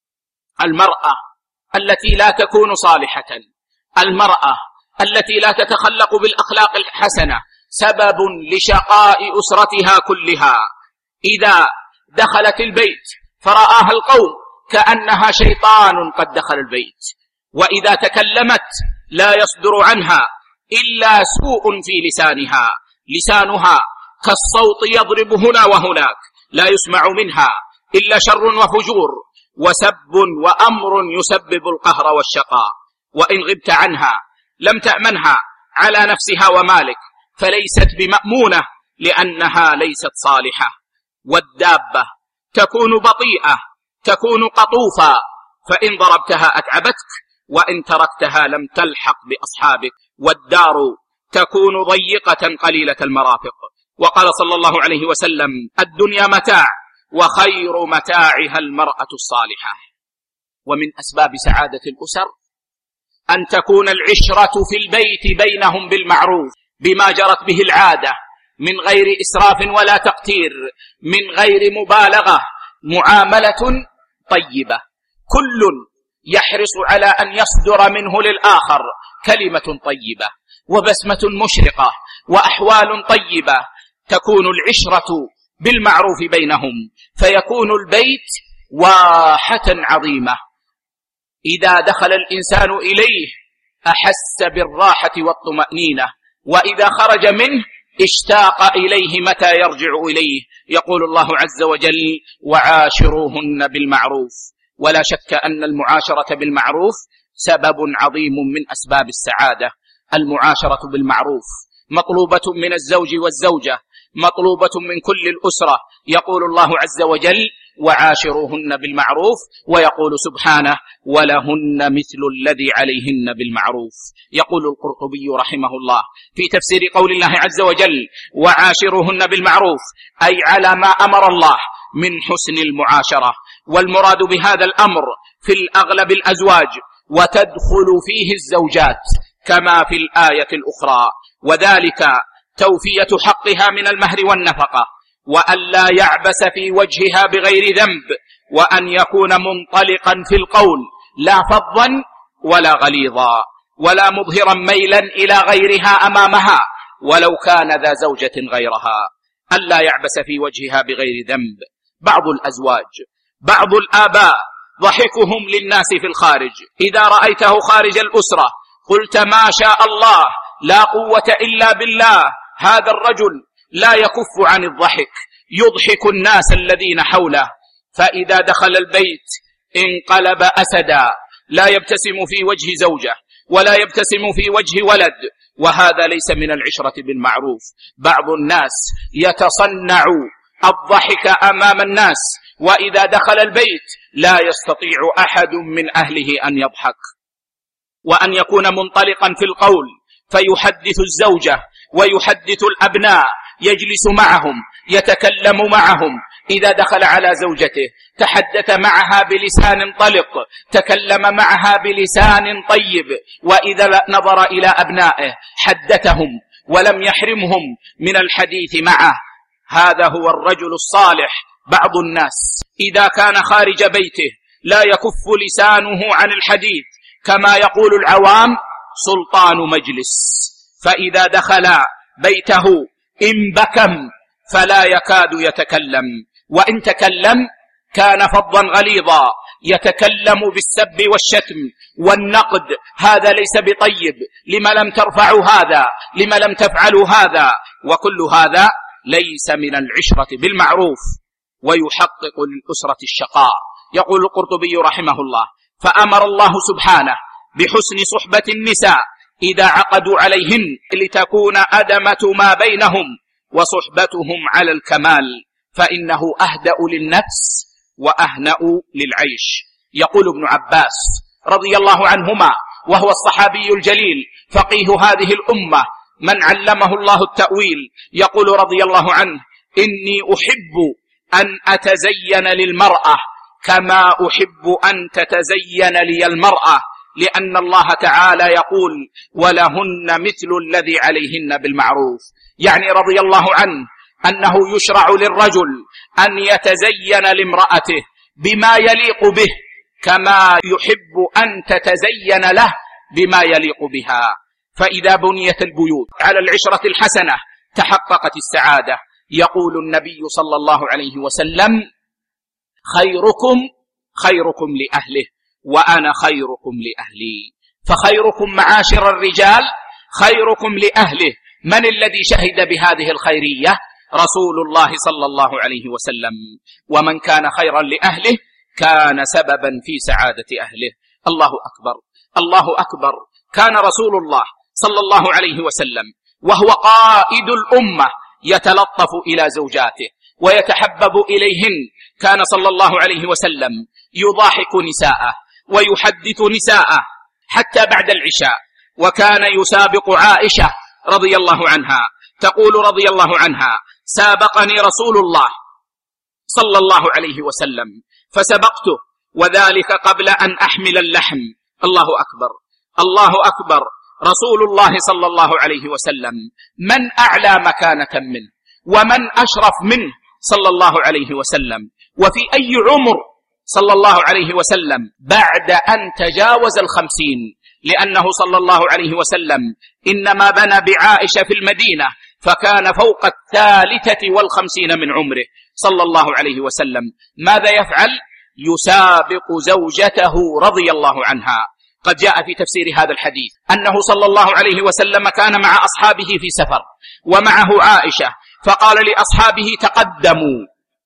المرأة التي لا تكون صالحة، المرأة التي لا تتخلق بالأخلاق الحسنة سبب لشقاء أسرتها كلها. إذا دخلت البيت فرآها القوم كأنها شيطان قد دخل البيت، وإذا تكلمت لا يصدر عنها إلا سوء في لسانها، لسانها كالصوت يضرب هنا وهناك، لا يسمع منها إلا شر وفجور وسب وأمر يسبب القهر والشقاء. وإن غبت عنها لم تأمنها على نفسها ومالك، فليست بمأمونة لأنها ليست صالحة. والدابة تكون بطيئة، تكون قطوفة، فإن ضربتها أتعبتك وإن تركتها لم تلحق بأصحابك. والدار تكون ضيقة قليلة المرافق. وقال صلى الله عليه وسلم: الدنيا متاع وخير متاعها المرأة الصالحة. ومن أسباب سعادة الأسر أن تكون العشرة في البيت بينهم بالمعروف بما جرت به العادة، من غير إسراف ولا تقتير، من غير مبالغة، معاملة طيبة، كل يحرص على أن يصدر منه للآخر كلمة طيبة وبسمة مشرقة وأحوال طيبة. تكون العشرة بالمعروف بينهم، فيكون البيت واحة عظيمة. إذا دخل الإنسان إليه أحس بالراحة والطمأنينة، وإذا خرج منه اشتاق إليه متى يرجع إليه. يقول الله عز وجل: وعاشروهن بالمعروف. ولا شك أن المعاشرة بالمعروف سبب عظيم من أسباب السعادة. المعاشرة بالمعروف مطلوبة من الزوج والزوجة، مطلوبة من كل الأسرة. يقول الله عز وجل: وعاشروهن بالمعروف، ويقول سبحانه: ولهن مثل الذي عليهن بالمعروف. يقول القرطبي رحمه الله في تفسير قول الله عز وجل: وعاشروهن بالمعروف، أي على ما أمر الله من حسن المعاشرة. والمراد بهذا الأمر في الأغلب الأزواج، وتدخل فيه الزوجات كما في الآية الأخرى، وذلك توفية حقها من المهر والنفقة، وأن لا يعبس في وجهها بغير ذنب، وأن يكون منطلقا في القول لا فظا ولا غليظا، ولا مظهرا ميلا إلى غيرها أمامها ولو كان ذا زوجة غيرها. أن لا يعبس في وجهها بغير ذنب. بعض الأزواج، بعض الآباء ضحكهم للناس في الخارج، إذا رأيته خارج الأسرة قلت ما شاء الله لا قوة إلا بالله. هذا الرجل لا يكف عن الضحك، يضحك الناس الذين حوله، فإذا دخل البيت انقلب أسدا، لا يبتسم في وجه زوجه ولا يبتسم في وجه ولد، وهذا ليس من العشرة بالمعروف. بعض الناس يتصنع الضحك أمام الناس، وإذا دخل البيت لا يستطيع أحد من أهله أن يضحك. وأن يكون منطلقا في القول فيحدث الزوجة ويحدث الأبناء، يجلس معهم يتكلم معهم. إذا دخل على زوجته تحدث معها بلسان طلق، تكلم معها بلسان طيب، وإذا نظر إلى أبنائه حدثهم ولم يحرمهم من الحديث معه. هذا هو الرجل الصالح. بعض الناس إذا كان خارج بيته لا يكف لسانه عن الحديث، كما يقول العوام: سلطان مجلس. فإذا دخل بيته انبكم فلا يكاد يتكلم، وإن تكلم كان فظا غليظا، يتكلم بالسب والشتم والنقد. هذا ليس بطيب، لما لم ترفعوا هذا، لما لم تفعلوا هذا، وكل هذا ليس من العشرة بالمعروف، ويحقق للأسرة الشقاء. يقول القرطبي رحمه الله: فأمر الله سبحانه بحسن صحبة النساء إذا عقدوا عليهن لتكون أدمة ما بينهم وصحبتهم على الكمال، فإنه أهدأ للنفس وأهنأ للعيش. يقول ابن عباس رضي الله عنهما وهو الصحابي الجليل فقيه هذه الأمة من علمه الله التأويل، يقول رضي الله عنه: إني أحب أن أتزين للمرأة كما أحب أن تتزين لي المرأة، لأن الله تعالى يقول: ولهن مثل الذي عليهن بالمعروف. يعني رضي الله عنه أنه يشرع للرجل أن يتزين لامرأته بما يليق به كما يحب أن تتزين له بما يليق بها. فإذا بنيت البيوت على العشرة الحسنة تحققت السعادة. يقول النبي صلى الله عليه وسلم: خيركم خيركم لأهله وأنا خيركم لأهلي. فخيركم معاشر الرجال خيركم لأهله. من الذي شهد بهذه الخيرية؟ رسول الله صلى الله عليه وسلم. ومن كان خيرا لأهله كان سببا في سعادة أهله. الله أكبر، الله أكبر. كان رسول الله صلى الله عليه وسلم وهو قائد الأمة يتلطف إلى زوجاته ويتحبب إليهن. كان صلى الله عليه وسلم يضاحك نساءه ويحدث نساءه حتى بعد العشاء. وكان يسابق عائشة رضي الله عنها، تقول رضي الله عنها: سابقني رسول الله صلى الله عليه وسلم فسبقته، وذلك قبل أن أحمل اللحم. الله أكبر، الله أكبر. رسول الله صلى الله عليه وسلم من أعلى مكانة منه ومن أشرف منه صلى الله عليه وسلم؟ وفي أي عمر صلى الله عليه وسلم؟ بعد أن تجاوز 50، لأنه صلى الله عليه وسلم إنما بنى بعائشة في المدينة فكان فوق 53 من عمره صلى الله عليه وسلم. ماذا يفعل؟ يسابق زوجته رضي الله عنها. قد جاء في تفسير هذا الحديث أنه صلى الله عليه وسلم كان مع أصحابه في سفر ومعه عائشة، فقال لأصحابه: تقدموا.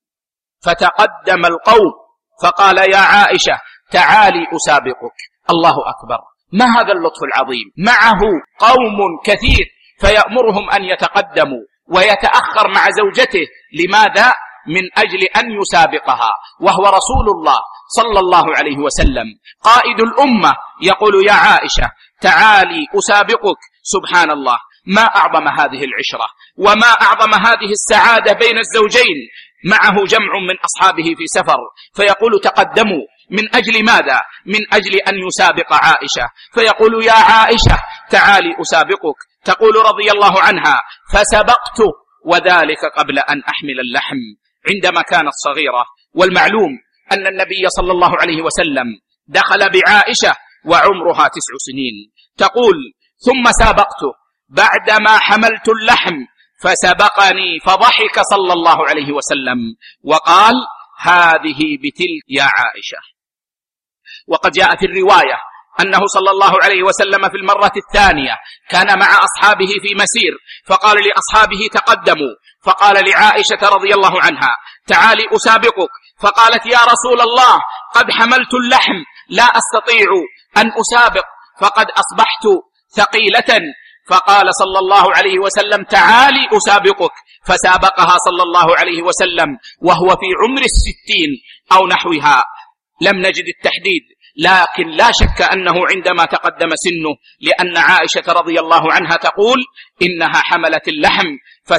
فتقدم القوم فقال: يا عائشة تعالي أسابقك. الله أكبر، ما هذا اللطف العظيم! معه قوم كثير فيأمرهم أن يتقدموا ويتأخر مع زوجته. لماذا؟ من أجل أن يسابقها، وهو رسول الله صلى الله عليه وسلم قائد الأمة يقول: يا عائشة تعالي أسابقك. سبحان الله، ما أعظم هذه العشرة وما أعظم هذه السعادة بين الزوجين. معه جمع من أصحابه في سفر فيقول: تقدموا. من أجل ماذا؟ من أجل أن يسابق عائشة، فيقول: يا عائشة تعالي أسابقك. تقول رضي الله عنها: فسبقت، وذلك قبل أن أحمل اللحم، عندما كانت صغيرة. والمعلوم أن النبي صلى الله عليه وسلم دخل بعائشة وعمرها 9 سنين. تقول: ثم سابقته بعدما حملت اللحم فسبقني فضحك صلى الله عليه وسلم وقال: هذه بتلك يا عائشة. وقد جاء في الرواية أنه صلى الله عليه وسلم في المرة الثانية كان مع أصحابه في مسير فقال لأصحابه: تقدموا. فقال لعائشة رضي الله عنها: تعالي أسابقك. فقالت: يا رسول الله قد حملت اللحم لا أستطيع أن أسابق فقد أصبحت ثقيلة. فقال صلى الله عليه وسلم: تعالي أسابقك. فسابقها صلى الله عليه وسلم وهو في عمر 60 أو نحوها، لم نجد التحديد، لكن لا شك أنه عندما تقدم سنه، لأن عائشة رضي الله عنها تقول: إنها حملت اللحم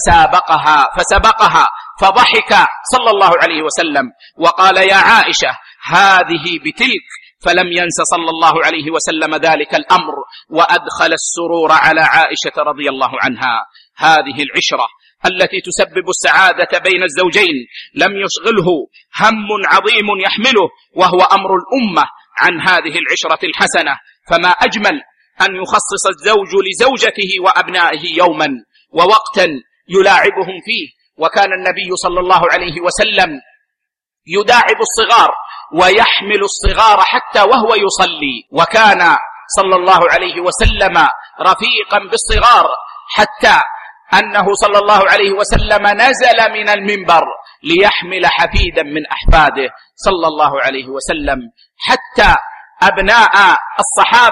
فسبقها فضحك صلى الله عليه وسلم وقال: يا عائشة هذه بتلك. فلم ينس صلى الله عليه وسلم ذلك الأمر وأدخل السرور على عائشة رضي الله عنها. هذه العشرة التي تسبب السعادة بين الزوجين لم يشغله هم عظيم يحمله وهو أمر الأمة عن هذه العشرة الحسنة. فما أجمل أن يخصص الزوج لزوجته وأبنائه يوما ووقتا يلاعبهم فيه. وكان النبي صلى الله عليه وسلم يداعب الصغار ويحمل الصغار حتى وهو يصلي، وكان صلى الله عليه وسلم رفيقا بالصغار، حتى أنه صلى الله عليه وسلم نزل من المنبر ليحمل حفيدا من أحفاده صلى الله عليه وسلم، حتى أبناء الصحابة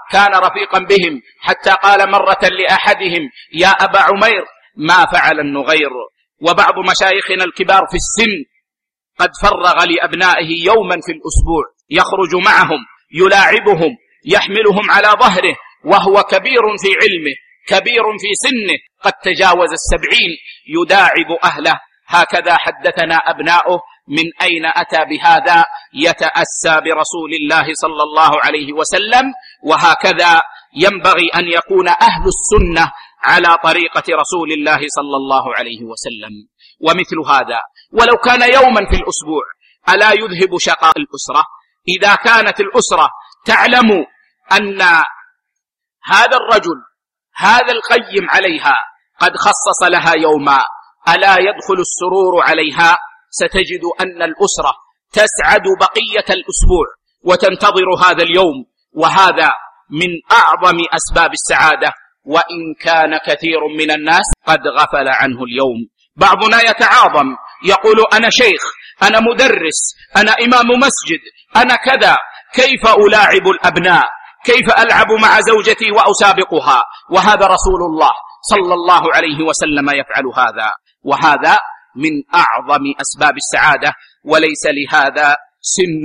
كان رفيقا بهم، حتى قال مرة لأحدهم: يا أبا عمير، ما فعل النغير؟ وبعض مشايخنا الكبار في السن قد فرغ لأبنائه يوما في الأسبوع يخرج معهم، يلاعبهم، يحملهم على ظهره، وهو كبير في علمه، كبير في سنه، قد تجاوز 70، يداعب أهله. هكذا حدثنا أبناؤه. من أين أتى بهذا؟ يتأسى برسول الله صلى الله عليه وسلم. وهكذا ينبغي أن يكون أهل السنة على طريقة رسول الله صلى الله عليه وسلم. ومثل هذا ولو كان يوما في الأسبوع ألا يذهب شقاء الأسرة؟ إذا كانت الأسرة تعلم أن هذا الرجل، هذا القيم عليها، قد خصص لها يوما، ألا يدخل السرور عليها؟ ستجد أن الأسرة تسعد بقية الأسبوع وتنتظر هذا اليوم، وهذا من أعظم أسباب السعادة، وإن كان كثير من الناس قد غفل عنه اليوم. بعضنا يتعاظم، يقول: أنا شيخ، أنا مدرس، أنا إمام مسجد، أنا كذا، كيف ألاعب الأبناء؟ كيف ألعب مع زوجتي وأسابقها؟ وهذا رسول الله صلى الله عليه وسلم يفعل هذا، وهذا من أعظم أسباب السعادة، وليس لهذا سن.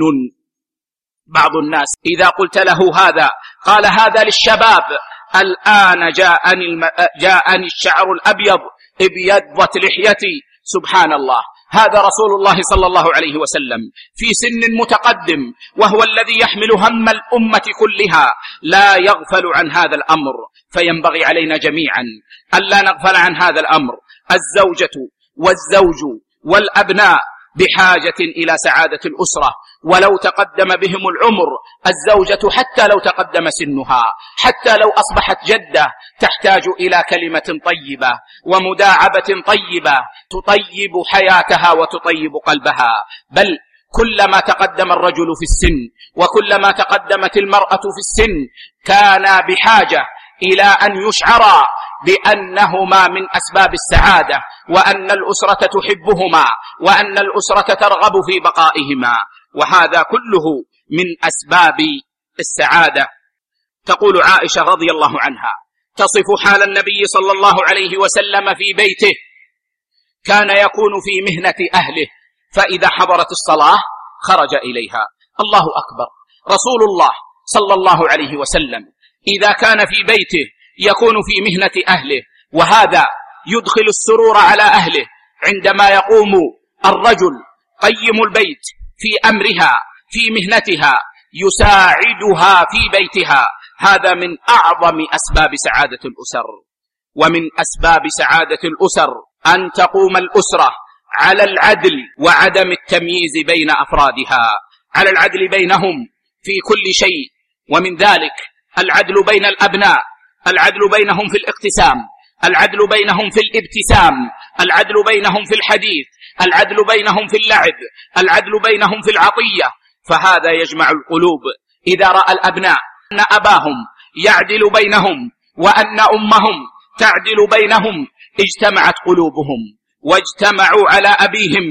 بعض الناس إذا قلت له هذا قال: هذا للشباب، الآن جاءني الشعر الأبيض، ابيضت لحيتي. سبحان الله، هذا رسول الله صلى الله عليه وسلم في سن متقدم، وهو الذي يحمل هم الأمة كلها، لا يغفل عن هذا الأمر. فينبغي علينا جميعا ألا نغفل عن هذا الأمر. الزوجة والزوج والأبناء بحاجة إلى سعادة الأسرة، ولو تقدم بهم العمر. الزوجة حتى لو تقدم سنها، حتى لو أصبحت جدة، تحتاج إلى كلمة طيبة ومداعبة طيبة تطيب حياتها وتطيب قلبها. بل كلما تقدم الرجل في السن وكلما تقدمت المرأة في السن كانا بحاجة إلى أن يشعرا بأنهما من أسباب السعادة، وأن الأسرة تحبهما، وأن الأسرة ترغب في بقائهما، وهذا كله من أسباب السعادة. تقول عائشة رضي الله عنها تصف حال النبي صلى الله عليه وسلم في بيته: كان يكون في مهنة أهله، فإذا حضرت الصلاة خرج إليها. الله أكبر! رسول الله صلى الله عليه وسلم إذا كان في بيته يكون في مهنة أهله، وهذا يدخل السرور على أهله. عندما يقوم الرجل قيم البيت في أمرها، في مهنتها، يساعدها في بيتها، هذا من أعظم أسباب سعادة الأسر. ومن أسباب سعادة الأسر أن تقوم الأسرة على العدل وعدم التمييز بين أفرادها، على العدل بينهم في كل شيء، ومن ذلك العدل بين الأبناء، العدل بينهم في الاقتسام، العدل بينهم في الابتسام، العدل بينهم في الحديث، العدل بينهم في اللعب، العدل بينهم في العطية. فهذا يجمع القلوب. إذا رأى الأبناء أن أباهم يعدل بينهم وأن أمهم تعدل بينهم اجتمعت قلوبهم واجتمعوا على أبيهم.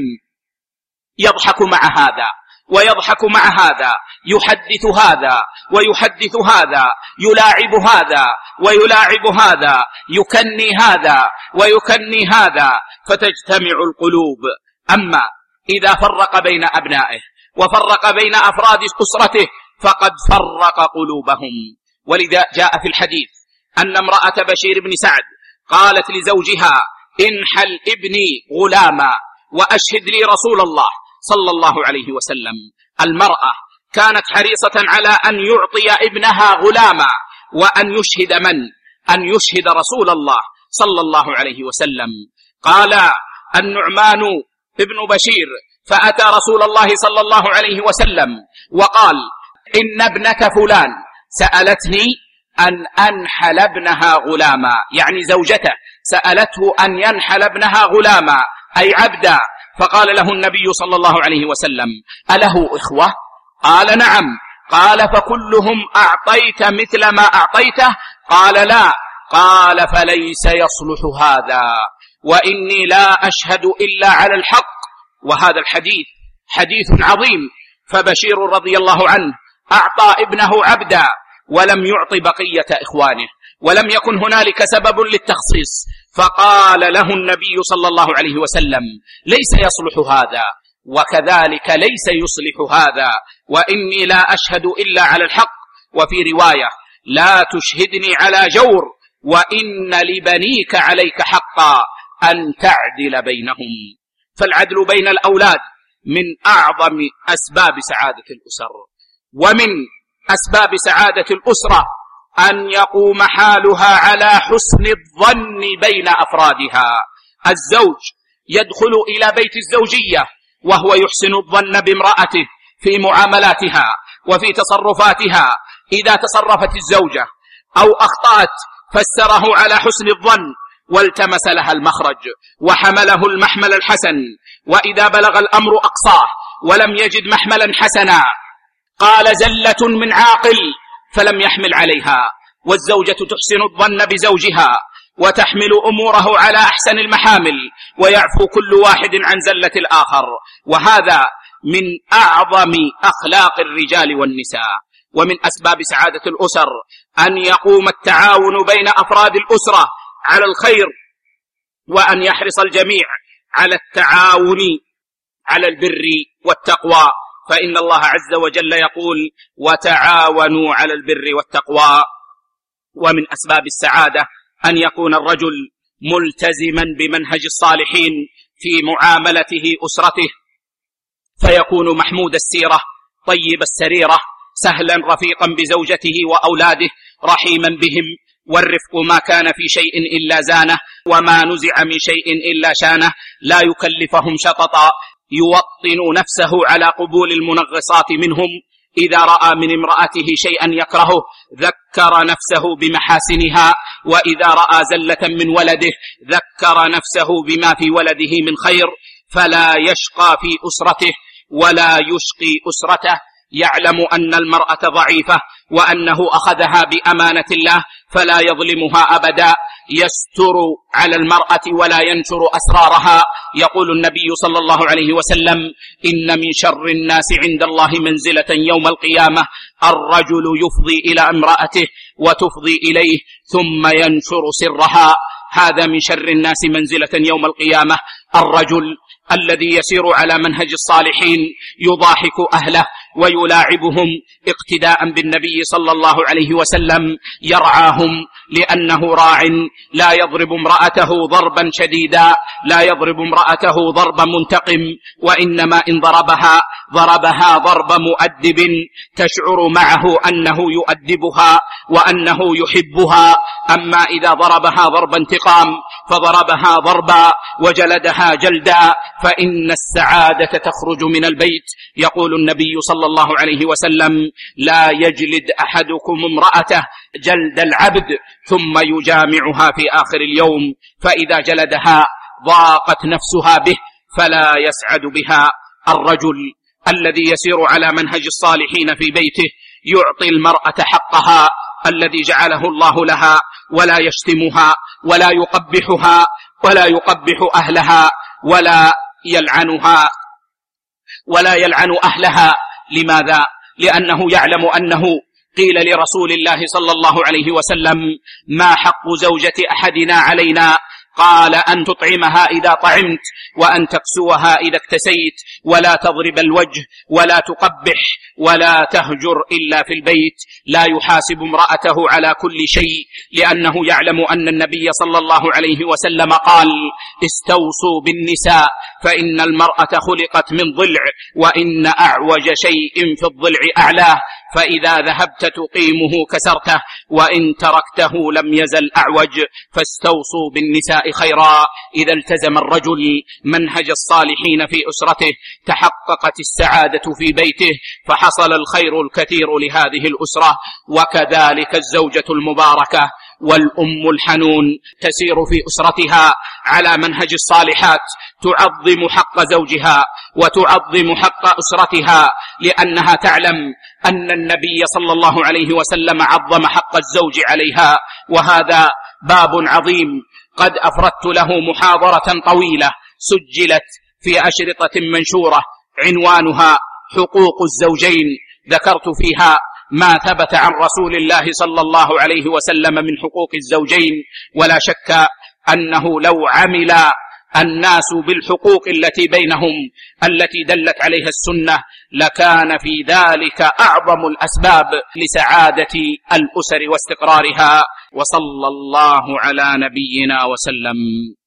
يضحك مع هذا ويضحك مع هذا، يحدث هذا ويحدث هذا، يلاعب هذا ويلاعب هذا، يكني هذا ويكني هذا، فتجتمع القلوب. أما إذا فرق بين أبنائه وفرق بين أفراد أسرته فقد فرق قلوبهم. ولذا جاء في الحديث أن امرأة بشير بن سعد قالت لزوجها: انحل ابني غلاما وأشهد لي رسول الله صلى الله عليه وسلم. المرأة كانت حريصة على أن يعطي ابنها غلاما، وأن يشهد من؟ أن يشهد رسول الله صلى الله عليه وسلم. قال النعمان ابن بشير: فأتى رسول الله صلى الله عليه وسلم وقال: إن ابنة فلان سألتني أن أنحل ابنها غلاما، يعني زوجته سألته أن ينحل ابنها غلاما أي عبدا. فقال له النبي صلى الله عليه وسلم: أله إخوة؟ قال: نعم. قال: فكلهم أعطيت مثل ما أعطيته؟ قال: لا. قال: فليس يصلح هذا، وإني لا أشهد إلا على الحق. وهذا الحديث حديث عظيم. فبشير رضي الله عنه أعطى ابنه عبدا، ولم يعط بقية إخوانه، ولم يكن هنالك سبب للتخصيص، فقال له النبي صلى الله عليه وسلم: ليس يصلح هذا، وكذلك ليس يصلح هذا، وإني لا أشهد إلا على الحق. وفي رواية: لا تشهدني على جور، وإن لبنيك عليك حقا أن تعدل بينهم. فالعدل بين الأولاد من أعظم أسباب سعادة الأسر، ومن أسباب سعادة الأسرة أن يقوم حالها على حسن الظن بين أفرادها. الزوج يدخل إلى بيت الزوجية وهو يحسن الظن بامرأته في معاملاتها وفي تصرفاتها. إذا تصرفت الزوجة أو أخطأت فسره على حسن الظن والتمس لها المخرج وحمله المحمل الحسن. وإذا بلغ الأمر أقصاه ولم يجد محملا حسنا قال: زلة من عاقل، فلم يحمل عليها. والزوجة تحسن الظن بزوجها وتحمل أموره على أحسن المحامل، ويعفو كل واحد عن زلة الآخر. وهذا من أعظم أخلاق الرجال والنساء. ومن أسباب سعادة الأسر أن يقوم التعاون بين أفراد الأسرة على الخير، وأن يحرص الجميع على التعاون على البر والتقوى، فإن الله عز وجل يقول: وتعاونوا على البر والتقوى. ومن أسباب السعادة أن يكون الرجل ملتزما بمنهج الصالحين في معاملته أسرته، فيكون محمود السيرة طيب السريرة، سهلا رفيقا بزوجته وأولاده، رحيما بهم. والرفق ما كان في شيء إلا زانه، وما نزع من شيء إلا شانه. لا يكلفهم شططا، يوطن نفسه على قبول المنغصات منهم. إذا رأى من امرأته شيئا يكرهه ذكر نفسه بمحاسنها، وإذا رأى زلة من ولده ذكر نفسه بما في ولده من خير، فلا يشقى في أسرته ولا يشقي أسرته. يعلم أن المرأة ضعيفة وأنه أخذها بأمانة الله فلا يظلمها أبدا، يستر على المرأة ولا ينشر أسرارها. يقول النبي صلى الله عليه وسلم: إن من شر الناس عند الله منزلة يوم القيامة الرجل يفضي إلى امرأته وتفضي إليه ثم ينشر سرها. هذا من شر الناس منزلة يوم القيامة الرجل الذي يسير على منهج الصالحين، يضاحك أهله ويلاعبهم اقتداء بالنبي صلى الله عليه وسلم، يرعاهم لأنه راع، لا يضرب امرأته ضربا شديدا، لا يضرب امرأته ضربا منتقم، وإنما إن ضربها ضرب مؤدب تشعر معه أنه يؤدبها وأنه يحبها. أما إذا ضربها ضرب انتقام فضربها ضربا وجلدها جلدا، فإن السعادة تخرج من البيت. يقول النبي صلى الله عليه وسلم: لا يجلد أحدكم امرأته جلد العبد ثم يجامعها في آخر اليوم، فإذا جلدها ضاقت نفسها به فلا يسعد بها. الرجل الذي يسير على منهج الصالحين في بيته يعطي المرأة حقها الذي جعله الله لها، ولا يشتمها ولا يقبحها ولا يقبح أهلها ولا يلعنها ولا يلعن أهلها. لماذا؟ لأنه يعلم أنه قيل لرسول الله صلى الله عليه وسلم: ما حق زوجة أحدنا علينا؟ قال: أن تطعمها إذا طعمت، وأن تكسوها إذا اكتسيت، ولا تضرب الوجه، ولا تقبح، ولا تهجر إلا في البيت. لا يحاسب امرأته على كل شيء، لأنه يعلم أن النبي صلى الله عليه وسلم قال: استوصوا بالنساء فإن المرأة خلقت من ضلع، وإن أعوج شيء في الضلع أعلاه، فإذا ذهبت تقيمه كسرته، وإن تركته لم يزل أعوج. فاستوصوا بالنساء خيرا. إذا التزم الرجل منهج الصالحين في أسرته تحققت السعادة في بيته، فحصل الخير الكثير لهذه الأسرة. وكذلك الزوجة المباركة والأم الحنون تسير في أسرتها على منهج الصالحات، تعظم حق زوجها وتعظم حق أسرتها، لأنها تعلم أن النبي صلى الله عليه وسلم عظم حق الزوج عليها. وهذا باب عظيم قد أفردت له محاضرة طويلة سجلت في أشرطة منشورة عنوانها حقوق الزوجين، ذكرت فيها ما ثبت عن رسول الله صلى الله عليه وسلم من حقوق الزوجين، ولا شك أنه لو عمل الناس بالحقوق التي بينهم التي دلت عليها السنة لكان في ذلك أعظم الأسباب لسعادة الأسر واستقرارها. وصلى الله على نبينا وسلم.